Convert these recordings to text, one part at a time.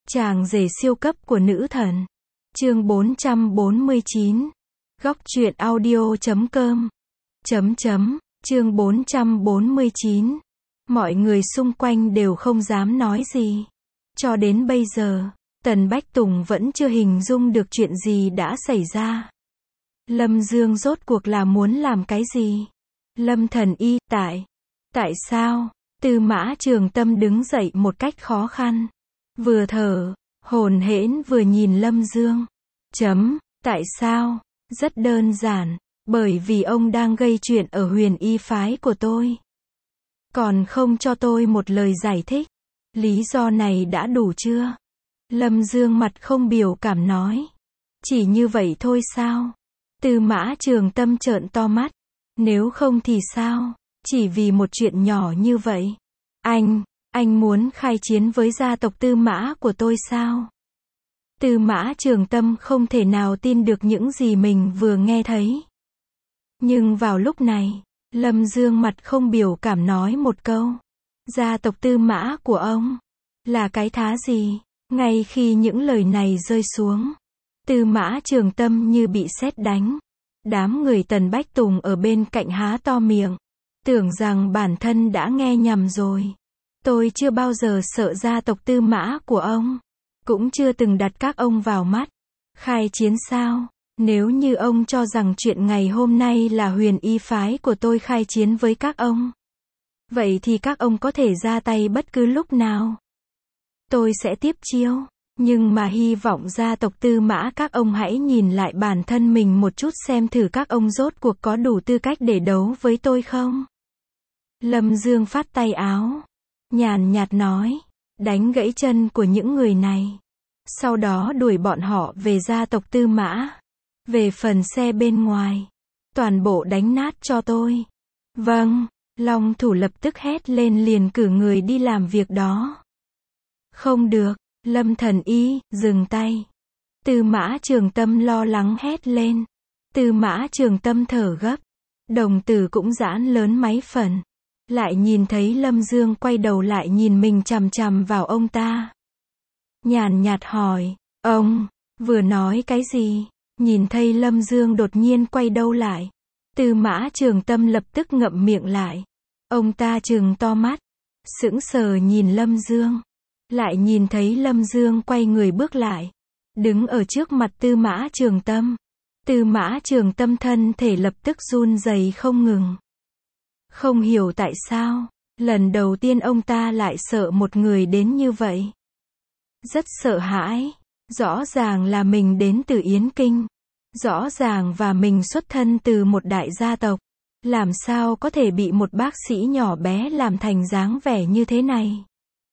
Chàng rể siêu cấp của nữ thần. Chương 449. Góc truyện audio.com. Chương 449. Mọi người xung quanh đều không dám nói gì. Cho đến bây giờ, Tần Bách Tùng vẫn chưa hình dung được chuyện gì đã xảy ra. Lâm Dương rốt cuộc là muốn làm cái gì? Lâm Thần Y, tại sao? Tư Mã Trường Tâm đứng dậy một cách khó khăn. Vừa thở, hổn hển vừa nhìn Lâm Dương. Tại sao? Rất đơn giản, bởi vì ông đang gây chuyện ở Huyền Y phái của tôi. Còn không cho tôi một lời giải thích. Lý do này đã đủ chưa? Lâm Dương mặt không biểu cảm nói. Chỉ như vậy thôi sao? Tư Mã Trường Tâm trợn to mắt. Nếu không thì sao? Chỉ vì một chuyện nhỏ như vậy. Anh muốn khai chiến với gia tộc Tư Mã của tôi sao? Tư Mã Trường Tâm không thể nào tin được những gì mình vừa nghe thấy. Nhưng vào lúc này, Lâm Dương mặt không biểu cảm nói một câu. Gia tộc Tư Mã của ông là cái thá gì? Ngay khi những lời này rơi xuống, Tư Mã Trường Tâm như bị sét đánh. Đám người Tần Bách Tùng ở bên cạnh há to miệng, tưởng rằng bản thân đã nghe nhầm rồi. Tôi chưa bao giờ sợ gia tộc Tư Mã của ông, cũng chưa từng đặt các ông vào mắt. Khai chiến sao? Nếu như ông cho rằng chuyện ngày hôm nay là Huyền Y phái của tôi khai chiến với các ông, vậy thì các ông có thể ra tay bất cứ lúc nào. Tôi sẽ tiếp chiêu, nhưng mà hy vọng gia tộc Tư Mã các ông hãy nhìn lại bản thân mình một chút xem thử các ông rốt cuộc có đủ tư cách để đấu với tôi không? Lâm Dương phắt tay áo, nhàn nhạt nói, đánh gãy chân của những người này. Sau đó đuổi bọn họ về gia tộc Tư Mã. Về phần xe bên ngoài, toàn bộ đánh nát cho tôi. Vâng, Long Thủ lập tức hét lên liền cử người đi làm việc đó. Không được, Lâm Thần Y, dừng tay. Tư Mã Trường Tâm lo lắng hét lên. Tư Mã Trường Tâm thở gấp. Đồng tử cũng giãn lớn mấy phần. Lại nhìn thấy Lâm Dương quay đầu lại nhìn mình chằm chằm vào ông ta. Nhàn nhạt hỏi, ông vừa nói cái gì? Nhìn thấy Lâm Dương đột nhiên quay đầu lại, Tư Mã Trường Tâm lập tức ngậm miệng lại. Ông ta trừng to mắt, sững sờ nhìn Lâm Dương. Lại nhìn thấy Lâm Dương quay người bước lại, đứng ở trước mặt Tư Mã Trường Tâm. Tư Mã Trường Tâm thân thể lập tức run rẩy không ngừng. Không hiểu tại sao, lần đầu tiên ông ta lại sợ một người đến như vậy. Rất sợ hãi. Rõ ràng là mình đến từ Yến Kinh. Rõ ràng và mình xuất thân từ một đại gia tộc. Làm sao có thể bị một bác sĩ nhỏ bé làm thành dáng vẻ như thế này?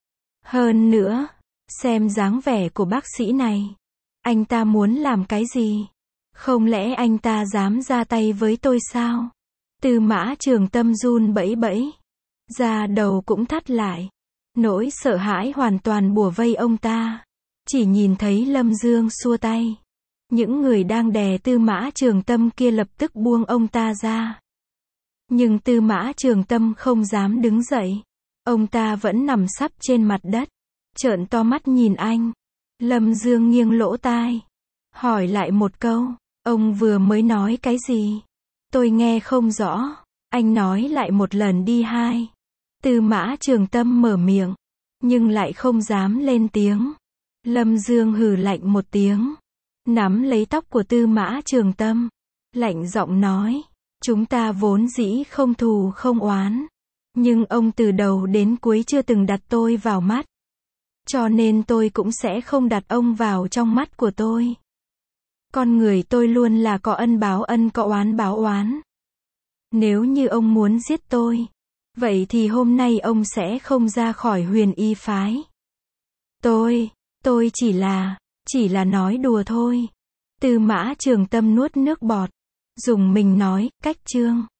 Hơn nữa, xem dáng vẻ của bác sĩ này. Anh ta muốn làm cái gì? Không lẽ anh ta dám ra tay với tôi sao? Tư Mã Trường Tâm run bẫy bẫy. Da đầu cũng thắt lại. Nỗi sợ hãi hoàn toàn bủa vây ông ta. Chỉ nhìn thấy Lâm Dương xua tay. Những người đang đè Tư Mã Trường Tâm kia lập tức buông ông ta ra. Nhưng Tư Mã Trường Tâm không dám đứng dậy. Ông ta vẫn nằm sấp trên mặt đất. Trợn to mắt nhìn anh. Lâm Dương nghiêng lỗ tai. Hỏi lại một câu. Ông vừa mới nói cái gì? Tôi nghe không rõ. Anh nói lại một lần đi hai. Tư Mã Trường Tâm mở miệng. Nhưng lại không dám lên tiếng. Lâm Dương hừ lạnh một tiếng. Nắm lấy tóc của Tư Mã Trường Tâm. Lạnh giọng nói. Chúng ta vốn dĩ không thù không oán. Nhưng ông từ đầu đến cuối chưa từng đặt tôi vào mắt. Cho nên tôi cũng sẽ không đặt ông vào trong mắt của tôi. Con người tôi luôn là có ân báo ân có oán báo oán. Nếu như ông muốn giết tôi, vậy thì hôm nay ông sẽ không ra khỏi Huyền Y phái. Tôi chỉ là nói đùa thôi. Tư Mã Trường Tâm nuốt nước bọt. Dùng mình nói, cách chương.